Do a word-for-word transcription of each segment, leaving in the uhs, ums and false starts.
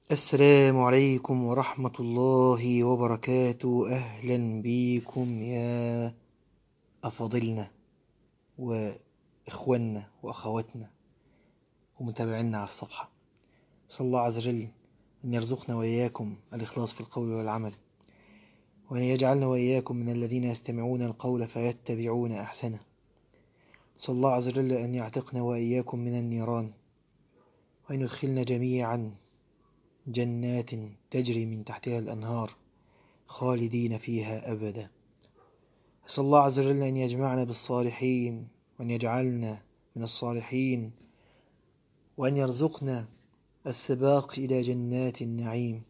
السلام عليكم ورحمة الله وبركاته. أهلا بكم يا أفاضلنا وإخواننا وأخواتنا ومتابعينا على الصفحة. صلى الله عز وجل أن يرزقنا وإياكم الإخلاص في القول والعمل، وأن يجعلنا وإياكم من الذين يستمعون القول فيتبعون أحسنه. صلى الله عز وجل أن يعتقنا وإياكم من النيران، وأن يدخلنا جميعا جنات تجري من تحتها الأنهار خالدين فيها أبدا. أسأل الله عز وجل أن يجمعنا بالصالحين، وأن يجعلنا من الصالحين، وأن يرزقنا السباق إلى جنات النعيم.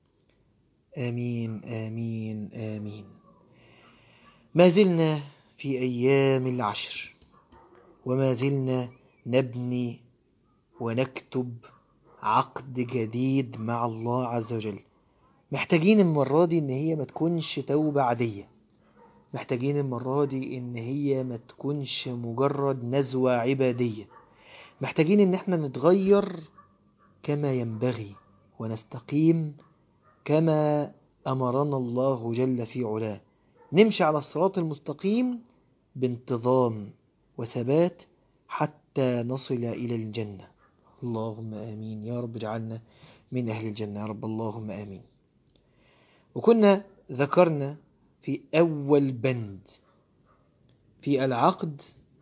آمين آمين آمين. ما زلنا في أيام العشر، وما زلنا نبني ونكتب عقد جديد مع الله عز وجل. محتاجين المرة دي إن هي ما تكونش توبة عادية، محتاجين المرة دي إن هي ما تكونش مجرد نزوة عبادية، محتاجين إن احنا نتغير كما ينبغي ونستقيم كما أمرنا الله جل في علاه، نمشي على الصراط المستقيم بانتظام وثبات حتى نصل إلى الجنة. اللهم آمين يا رب، اجعلنا من أهل الجنة يا رب، اللهم آمين. وكنا ذكرنا في أول بند في العقد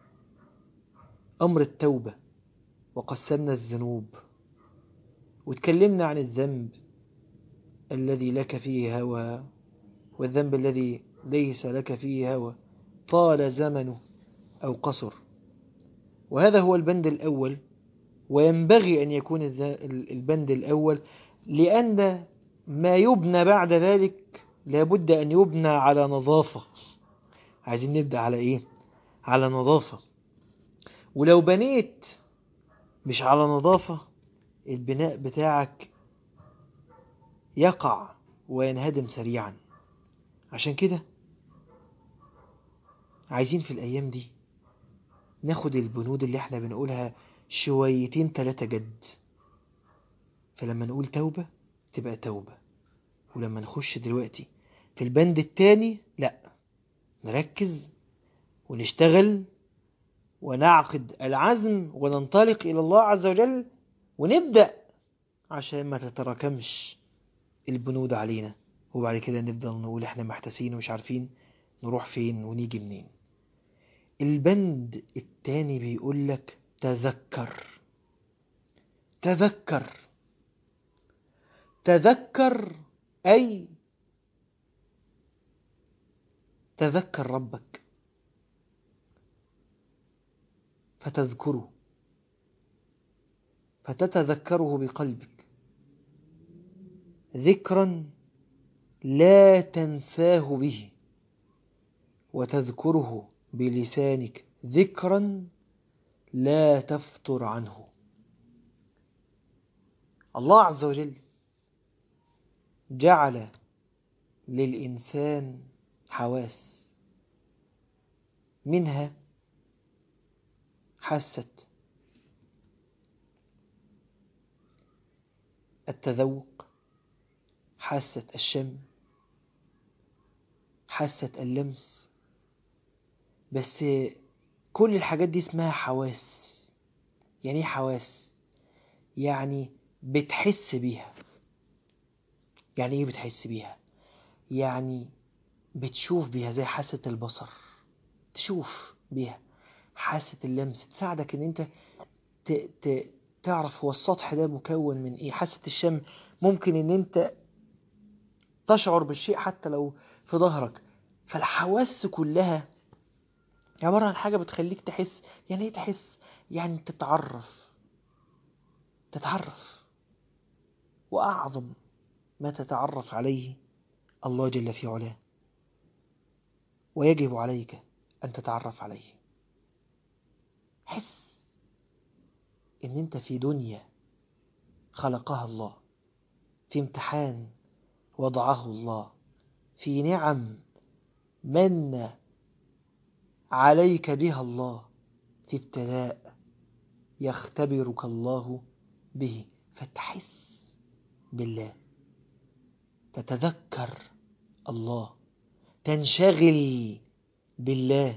أمر التوبة، وقسمنا الذنوب، وتكلمنا عن الذنب الذي لك فيه هوى والذنب الذي ليس لك فيه هوى، طال زمنه أو قصر. وهذا هو البند الأول، وينبغي أن يكون البند الأول، لأن ما يبنى بعد ذلك لابد أن يبنى على نظافة. عايزين نبدأ على إيه؟ على نظافة. ولو بنيت مش على نظافة، البناء بتاعك يقع وينهدم سريعا. عشان كده عايزين في الأيام دي ناخد البنود اللي احنا بنقولها شويتين تلاتة جد. فلما نقول توبة تبقى توبة، ولما نخش دلوقتي في البند التاني لا، نركز ونشتغل ونعقد العزم وننطلق إلى الله عز وجل ونبدأ، عشان ما تتراكمش البنود علينا، وبعد كده نبدأ نقول احنا محتاسين ومش عارفين نروح فين ونيجي منين. البند التاني بيقول لك تذكر. تذكر تذكر أي تذكر ربك فتذكره، فتتذكره بقلبك ذكرا لا تنساه به، وتذكره بلسانك ذكرا لا تفتر عنه. الله عز وجل جعل للإنسان حواس، منها حاسة التذوق، حاسة الشم، حاسة اللمس. بس كل الحاجات دي اسمها حواس. يعني ايه حواس؟ يعني بتحس بيها. يعني ايه بتحس بيها؟ يعني بتشوف بيها، زي حاسة البصر تشوف بيها، حاسة اللمس تساعدك ان انت ت... ت... تعرف هو السطح ده مكون من ايه. حاسة الشم ممكن ان انت تشعر بالشيء حتى لو في ظهرك. فالحواس كلها عبارة عن حاجة بتخليك تحس. يعني ايه تحس؟ يعني تتعرف. تتعرف وأعظم ما تتعرف عليه الله جل في علاه، ويجب عليك أن تتعرف عليه. حس إن أنت في دنيا خلقها الله، في امتحان وضعه الله، في نعم من عليك بها الله، في ابتلاء يختبرك الله به. فتحس بالله، تتذكر الله، تنشغل بالله،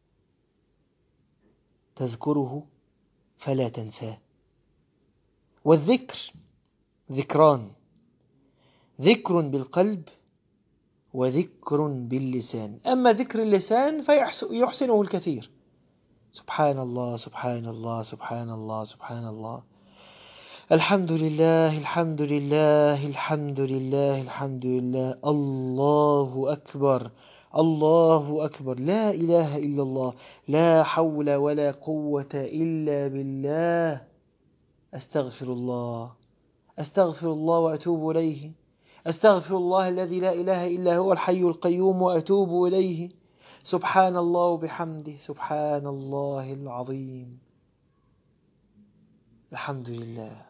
تذكره فلا تنساه. والذكر ذكران، ذكر بالقلب وذكر باللسان. أما ذكر اللسان فيحسنه الكثير، سبحان الله سبحان الله سبحان الله سبحان الله، الحمد لله الحمد لله الحمد لله الحمد لله، الله أكبر الله أكبر، لا إله إلا الله، لا حول ولا قوة إلا بالله، أستغفر الله أستغفر الله وأتوب إليه، أستغفر الله الذي لا إله إلا هو الحي القيوم وأتوب إليه، سبحان الله وبحمده، سبحان الله العظيم، الحمد لله.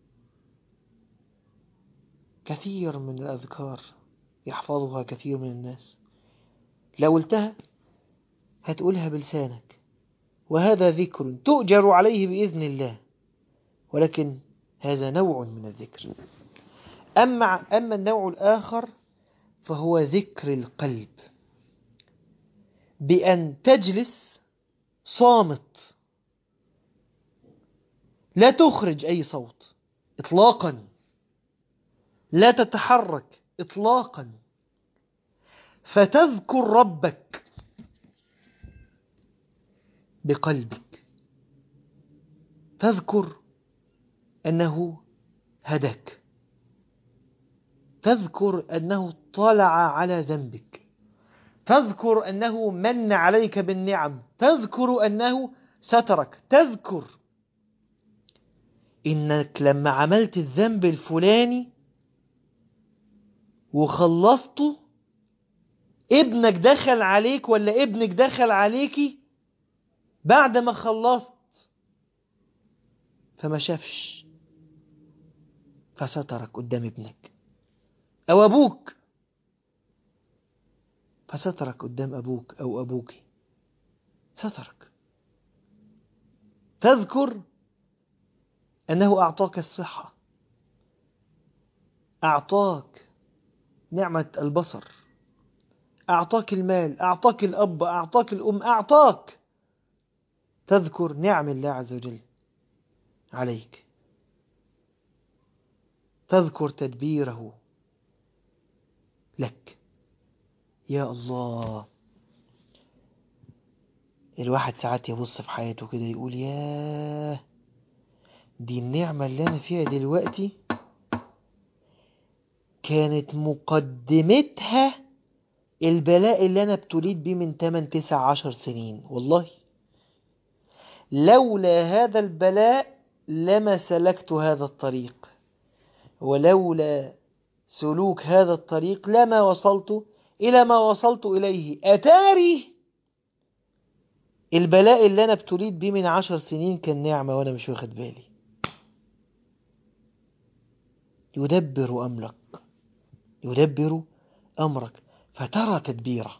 كثير من الأذكار يحفظها كثير من الناس، لو قلتها هتقولها بلسانك، وهذا ذكر تؤجر عليه بإذن الله، ولكن هذا نوع من الذكر. أما, أما النوع الآخر فهو ذكر القلب، بأن تجلس صامت، لا تخرج أي صوت إطلاقا، لا تتحرك إطلاقا، فتذكر ربك بقلبك، تذكر أنه هداك، تذكر أنه طلع على ذنبك، تذكر أنه من عليك بالنعم، تذكر أنه سترك، تذكر إنك لما عملت الذنب الفلاني وخلصته ابنك دخل عليك ولا ابنك دخل عليكي بعد ما خلصت فما شافش فسترك قدام ابنك، أو أبوك فسترك قدام أبوك أو أبوك، سترك. تذكر أنه أعطاك الصحة، أعطاك نعمة البصر، أعطاك المال، أعطاك الأب، أعطاك الأم، أعطاك. تذكر نعم الله عز وجل عليك، تذكر تدبيره لك. يا الله، الواحد ساعات يبص في حياته كده يقول ياه، دي النعمة اللي أنا فيها دلوقتي كانت مقدمتها البلاء اللي أنا ابتليت بيه من ثمانية تسعة عشر سنين. والله لولا هذا البلاء لما سلكت هذا الطريق، ولولا سلوك هذا الطريق لما وصلت إلى ما وصلت إليه. أتاري البلاء اللي أنا ابتليت بيه من عشر سنين كان نعمة وأنا مش واخد بالي. يدبر أمرك، يدبر أمرك فترى تدبيره.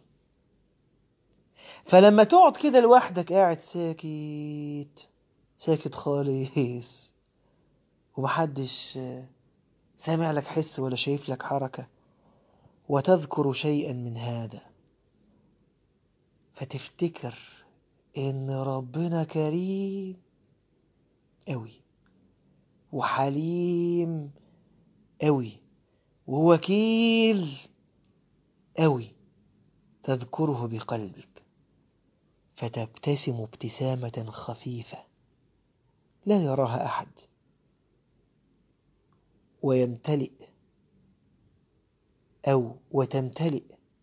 فلما تقعد كده لوحدك قاعد ساكت ساكت خالص ومحدش سامع لك حس ولا شايف لك حركة، وتذكر شيئا من هذا، فتفتكر إن ربنا كريم أوي وحليم أوي ووكيل أوي، تذكره بقلبك فتبتسم ابتسامة خفيفة لا يراها أحد، ويمتلئ أو وتمتلئ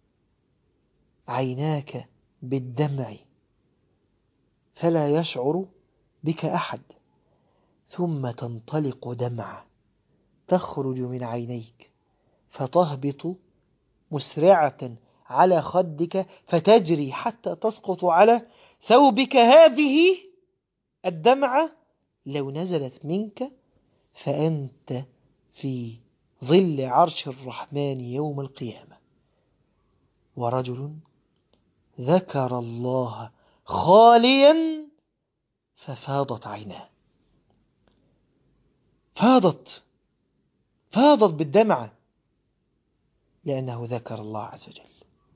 عيناك بالدمع فلا يشعر بك أحد، ثم تنطلق دمعة تخرج من عينيك فتهبط مسرعة على خدك فتجري حتى تسقط على ثوبك. هذه الدمعة لو نزلت منك فأنت في ظل عرش الرحمن يوم القيامة. ورجل ذكر الله خاليا ففاضت عيناه، فاضت فاضت بالدمعة لأنه ذكر الله عز وجل.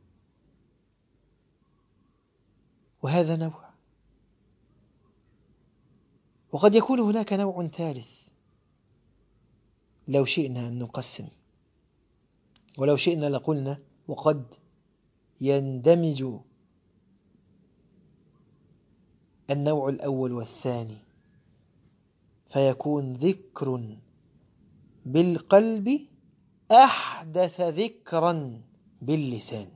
وهذا نوع. وقد يكون هناك نوع ثالث لو شئنا أن نقسم، ولو شئنا لقلنا وقد يندمج النوع الأول والثاني، فيكون ذكر بالقلب أحدث ذكرا باللسان.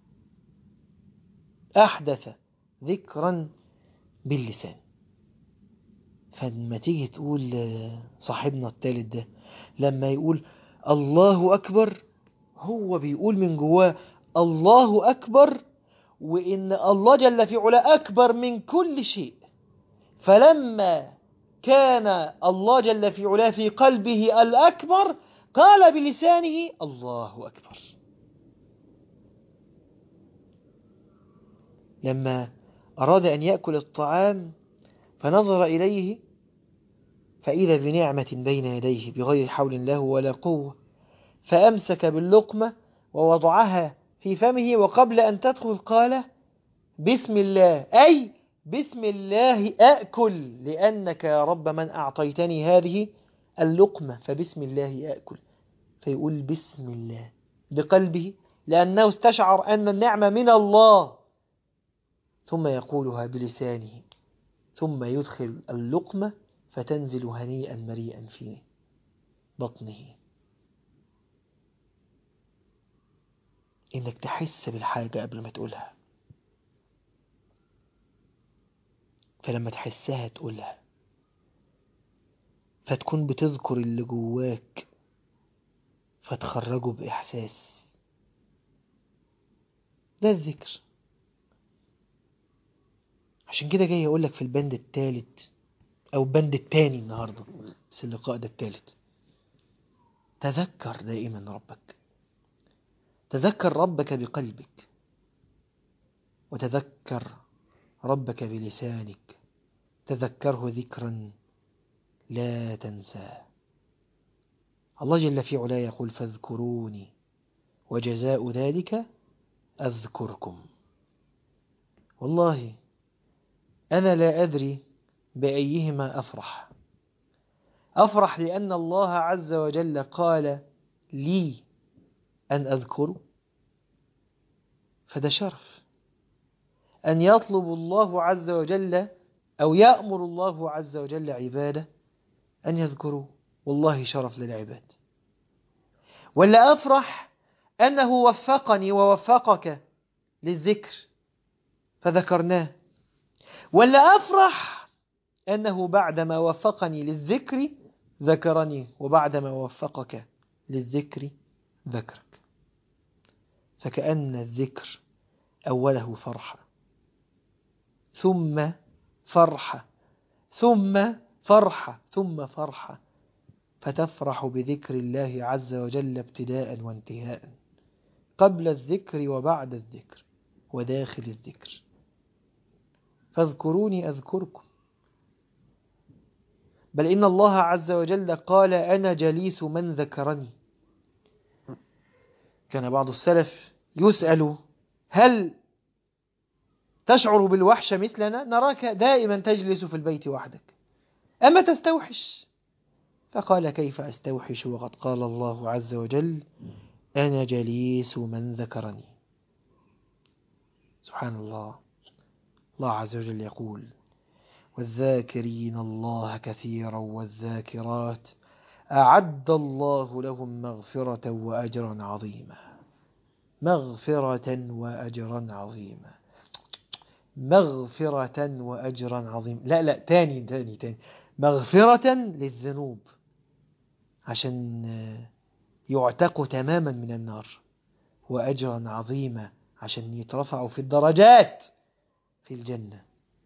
أحدث ذكرا باللسان. فلما تيجي تقول صاحبنا الثالث ده لما يقول الله أكبر، هو بيقول من جواه الله أكبر، وإن الله جل في علا أكبر من كل شيء. فلما كان الله جل في علا في قلبه الأكبر قال بلسانه الله أكبر. لما أراد أن يأكل الطعام فنظر إليه فإذا بنعمة بين يديه بغير حول له ولا قوة، فأمسك باللقمة ووضعها في فمه، وقبل أن تدخل قال بسم الله، أي بسم الله أأكل لأنك يا رب من أعطيتني هذه اللقمة فبسم الله أأكل. فيقول بسم الله بقلبه لأنه استشعر أن النعمة من الله، ثم يقولها بلسانه، ثم يدخل اللقمة فتنزل هنيئا مريئا في بطنه. إنك تحس بالحاجة قبل ما تقولها، فلما تحسها تقولها، فتكون بتذكر اللي جواك فتخرجه بإحساس. ده الذكر. عشان كده جاي أقولك في البند الثالث أو البند الثاني النهاردة، بس اللقاء ده الثالث، تذكر دائما ربك. تذكر ربك بقلبك، وتذكر ربك بلسانك. تذكره ذكرا لا تنساه. الله جل في علا يقول فاذكروني وجزاء ذلك أذكركم. والله أنا لا أدري بأيهما أفرح. أفرح لأن الله عز وجل قال لي أن أذكره، فده شرف. أن يطلب الله عز وجل أو يأمر الله عز وجل عباده أن يذكروا، والله شرف للعباد. ولا أفرح أنه وفقني ووفقك للذكر فذكرناه. ولا أفرح أنه بعدما وفقني للذكر ذكرني، وبعدما وفقك للذكر ذكرك. فكأن الذكر أوله فرحة، ثم فرحة، ثم فرحة، ثم فرحة، فتفرح بذكر الله عز وجل ابتداء وانتهاء، قبل الذكر وبعد الذكر وداخل الذكر. فاذكروني أذكركم. بل إن الله عز وجل قال أنا جليس من ذكرني. كان بعض السلف يسأل هل تشعر بالوحشة مثلنا؟ نراك دائما تجلس في البيت وحدك، أما تستوحش؟ فقال كيف أستوحش وقد قال الله عز وجل أنا جليس من ذكرني. سبحان الله. الله عز وجل يقول والذاكرين الله كثيرا والذاكرات أعد الله لهم مغفرة وأجرا عظيما. مغفرة وأجرا عظيما. مغفرة وأجرا عظيما. لا لا تاني تاني تاني مغفرة للذنوب عشان يعتقوا تماما من النار، وأجرا عظيما عشان يترفعوا في الدرجات في الجنة.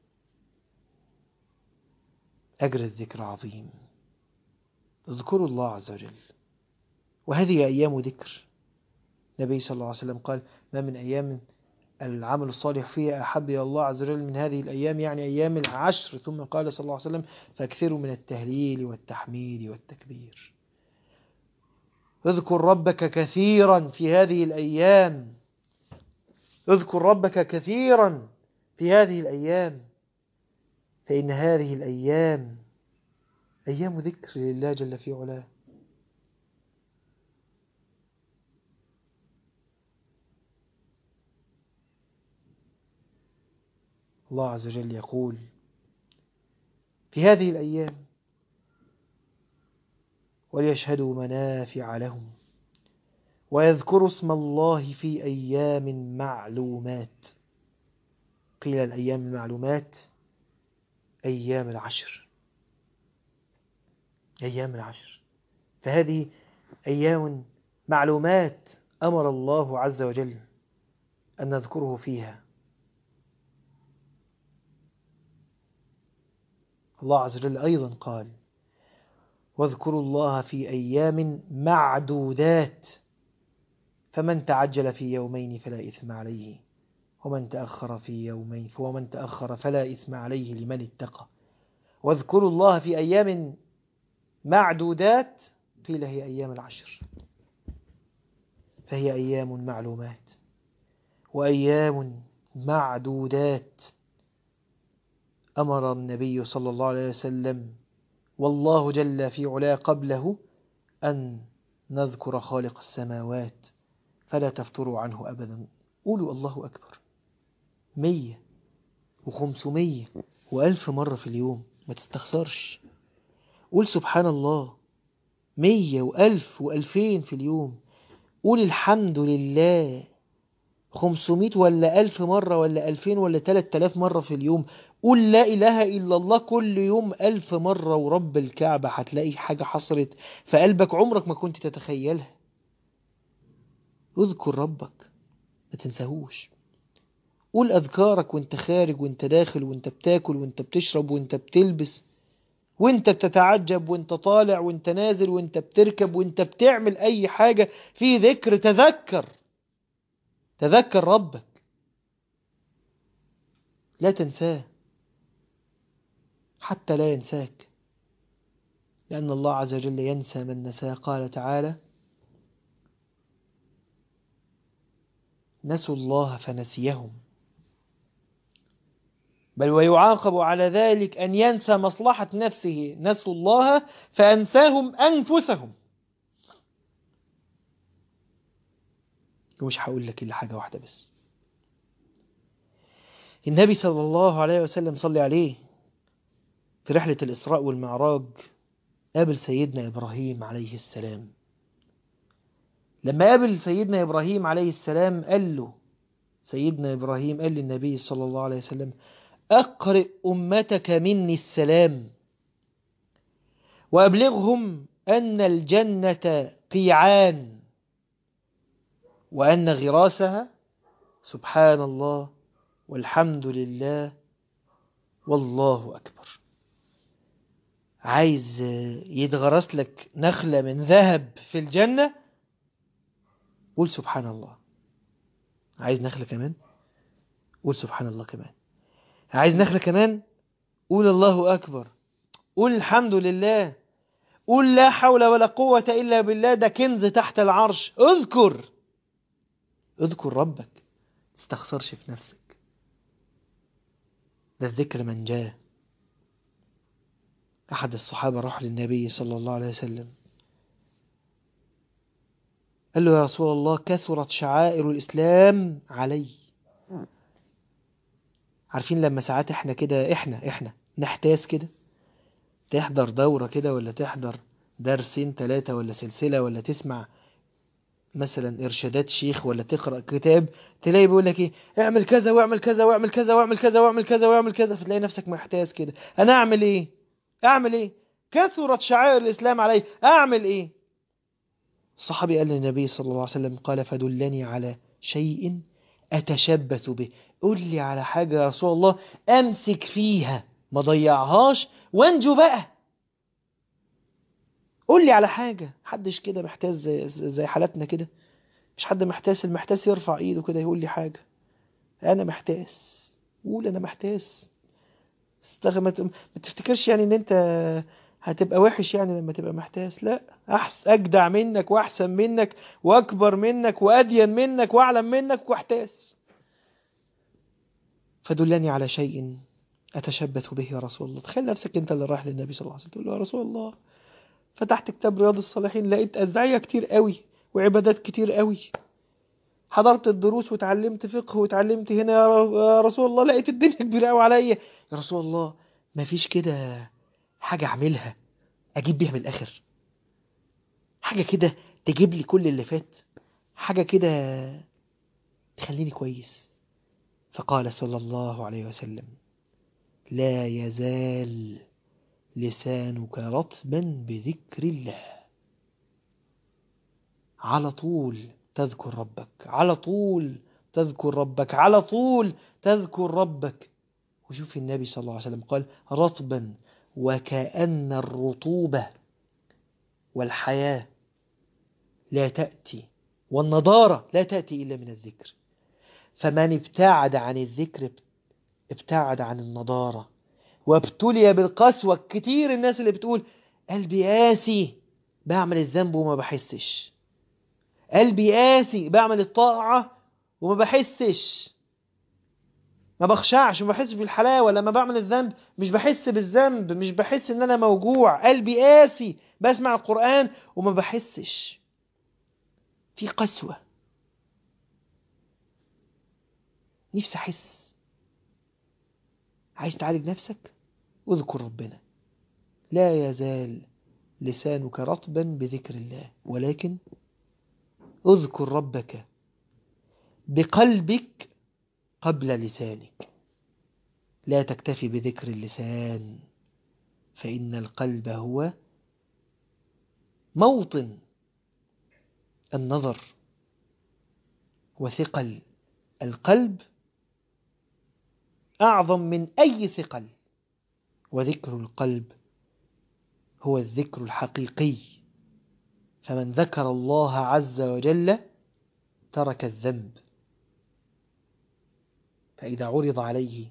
أجر الذكر عظيم. اذكروا الله عز وجل، وهذه أيام ذكر. النبي صلى الله عليه وسلم قال ما من أيام العمل الصالح فيها أحب إلى الله عز وجل من هذه الأيام، يعني أيام العشر. ثم قال صلى الله عليه وسلم فاكثروا من التهليل والتحميد والتكبير. اذكر ربك كثيرا في هذه الأيام، اذكر ربك كثيرا في هذه الأيام، فإن هذه الأيام أيام ذكر لله جل في علاه. الله عز وجل يقول في هذه الأيام وليشهدوا منافع لهم ويذكروا اسم الله في أيام معلومات. قيل الأيام المعلومات أيام العشر، أيام العشر، فهذه أيام معلومات أمر الله عز وجل أن نذكره فيها. الله عز وجل أيضا قال واذكروا الله في أيام معدودات فمن تعجل في يومين فلا إثم عليه ومن تأخر في يومين ومن تأخر فلا إثم عليه لمن اتقى. واذكروا الله في أيام معدودات قيل هي أيام العشر، فهي أيام معلومات وأيام معدودات أمر النبي صلى الله عليه وسلم والله جل في علاه قبله أن نذكر خالق السماوات فلا تفتروا عنه أبدا. قولوا الله أكبر مية وخمسمية وألف مرة في اليوم، ما تستخسرش. قول سبحان الله مية وألف وألفين في اليوم. قول الحمد لله خمسمية ولا ألف مرة ولا ألفين ولا تلات آلاف مرة في اليوم. قول لا إله إلا الله كل يوم ألف مرة، ورب الكعبة هتلاقي حاجة حصلت في قلبك عمرك ما كنت تتخيلها. اذكر ربك ما تنساهوش. قول أذكارك وانت خارج وانت داخل وانت بتاكل وانت بتشرب وانت بتلبس وانت بتتعجب وانت طالع وانت نازل وانت بتركب وانت بتعمل أي حاجة في ذكر. تذكر تذكر ربك، لا تنساه حتى لا ينساك، لأن الله عز وجل ينسى من نساه. قال تعالى نسوا الله فنسيهم، بل ويعاقب على ذلك أن ينسى مصلحة نفسه. نسوا الله فأنساهم أنفسهم. ومش هقول لك إلا حاجة واحدة بس. النبي صلى الله عليه وسلم صلى عليه في رحلة الإسراء والمعراج قابل سيدنا إبراهيم عليه السلام. لما قابل سيدنا إبراهيم عليه السلام قال له سيدنا إبراهيم قال للنبي صلى الله عليه وسلم أقرئ أمتك مني السلام وأبلغهم أن الجنة قيعان وأن غراسها سبحان الله والحمد لله والله أكبر. عايز يتغرس لك نخلة من ذهب في الجنة؟ قول سبحان الله. عايز نخلة كمان؟ قول سبحان الله كمان. عايز نخلة كمان؟ قول الله أكبر. قول الحمد لله. قول لا حول ولا قوة إلا بالله. ده كنز تحت العرش. اذكر اذكر ربك، تستخسرش في نفسك. ده الذكر من جاء. أحد الصحابة راح للنبي صلى الله عليه وسلم قال له يا رسول الله كثرت شعائر الإسلام علي. عارفين لما ساعات احنا كده احنا احنا نحتاس كده، تحضر دورة كده ولا تحضر درسين ثلاثة ولا سلسلة ولا تسمع مثلا إرشادات شيخ ولا تقرأ كتاب، تلاقي بيقول لك ايه اعمل كذا واعمل كذا واعمل كذا واعمل كذا واعمل كذا واعمل كذا، فتلاقي نفسك محتاس كده. أنا أعمل ايه أعمل ايه كثرت شعائر الإسلام علي أعمل ايه؟ الصحابي قال للنبي صلى الله عليه وسلم قال فدلني على شيء أتشبث به. قل لي على حاجة يا رسول الله أمسك فيها ما ضيعهاش وانجو بقى. قل لي على حاجة. حدش كده محتاس زي, زي حالتنا كده. مش حد محتاس. المحتاس يرفع ايده كده يقول لي حاجة. أنا محتاس. قول أنا محتاس. ما تفتكرش يعني ان انت هتبقى وحش يعني لما تبقى محتاس. لا، أحس أجدع منك وأحسن منك وأكبر منك وأدين منك وأعلم منك واحتاس. فدلني على شيء أتشبث به يا رسول الله. تخيل نفسك أنت اللي رايح للنبي صلى الله عليه وسلم تقول له يا رسول الله فتحت كتاب رياض الصالحين لقيت أذعية كتير قوي وعبادات كتير قوي، حضرت الدروس وتعلمت فقه وتعلمت هنا يا رسول الله لقيت الدنيا كبيرة قوي عليا يا رسول الله، ما فيش كده حاجة أعملها أجيب بيها من الآخر، حاجة كده تجيب لي كل اللي فات، حاجة كده تخليني كويس. فقال صلى الله عليه وسلم لا يزال لسانك رطبا بذكر الله. على طول تذكر ربك، على طول تذكر ربك، على طول تذكر ربك. وشوف النبي صلى الله عليه وسلم قال رطبا، وكأن الرطوبة والحياة لا تأتي والنضارة لا تأتي إلا من الذكر. فمن ابتعد عن الذكر ابتعد عن النضارة وابتلي بالقسوة. كتير الناس اللي بتقول قلبي قاسي بعمل الذنب وما بحسش، قلبي قاسي بعمل الطاعة وما بحسش، ما بخشعش ما بحسش بالحلاوة، لما بعمل الذنب مش بحس بالذنب، مش بحس ان انا موجوع، قلبي قاسي بسمع القرآن وما بحسش. في قسوة، نفسي احس. عايز تعالج نفسك؟ اذكر ربنا. لا يزال لسانك رطبا بذكر الله، ولكن اذكر ربك بقلبك قبل لسانك. لا تكتفي بذكر اللسان، فإن القلب هو موطن النظر، وثقل القلب أعظم من أي ثقل. وذكر القلب هو الذكر الحقيقي. فمن ذكر الله عز وجل ترك الذنب. فإذا عرض عليه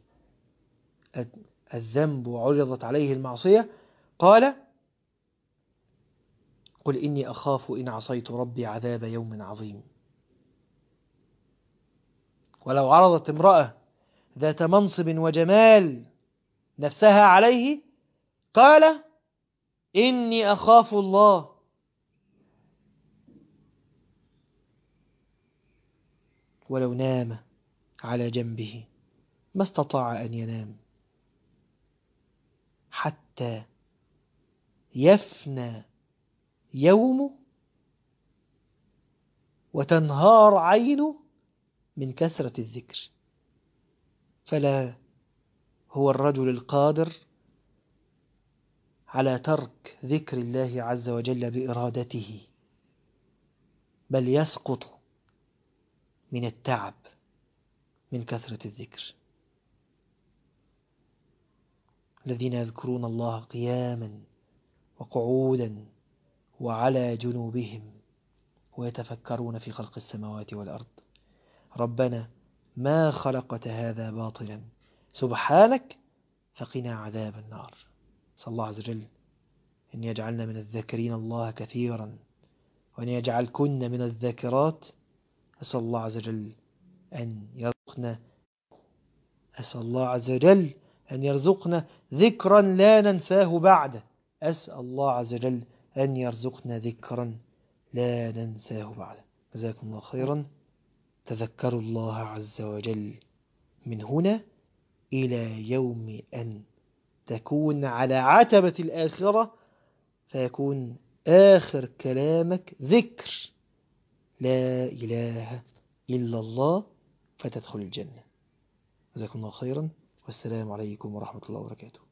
الذنب وعرضت عليه المعصية قال قل إني أخاف إن عصيت ربي عذاب يوم عظيم. ولو عرضت امرأة ذات منصب وجمال نفسها عليه قال إني أخاف الله. ولو نام على جنبه ما استطاع أن ينام حتى يفنى يومه وتنهار عينه من كثرة الذكر. فلا هو الرجل القادر على ترك ذكر الله عز وجل بإرادته، بل يسقط من التعب من كثرة الذكر. الذين يذكرون الله قياما وقعودا وعلى جنوبهم ويتفكرون في خلق السماوات والأرض ربنا ما خلقت هذا باطلا سبحانك فقنا عذاب النار. صلى الله عز وجل أن يجعلنا من الذاكرين الله كثيرا، وأن يجعل كنا من الذاكرات. أسأل الله عز وجل أن يرزقنا أسأل الله عز وجل أن يرزقنا ذكرا لا ننساه بعده. أسأل الله عز وجل أن يرزقنا ذكرا لا ننساه بعده. جزاكم الله خيرا. تذكروا الله عز وجل من هنا إلى يوم أن تكون على عتبة الآخرة فيكون آخر كلامك ذكر لا إله إلا الله فتدخل الجنة. جزاكم الله خيرا، والسلام عليكم ورحمة الله وبركاته.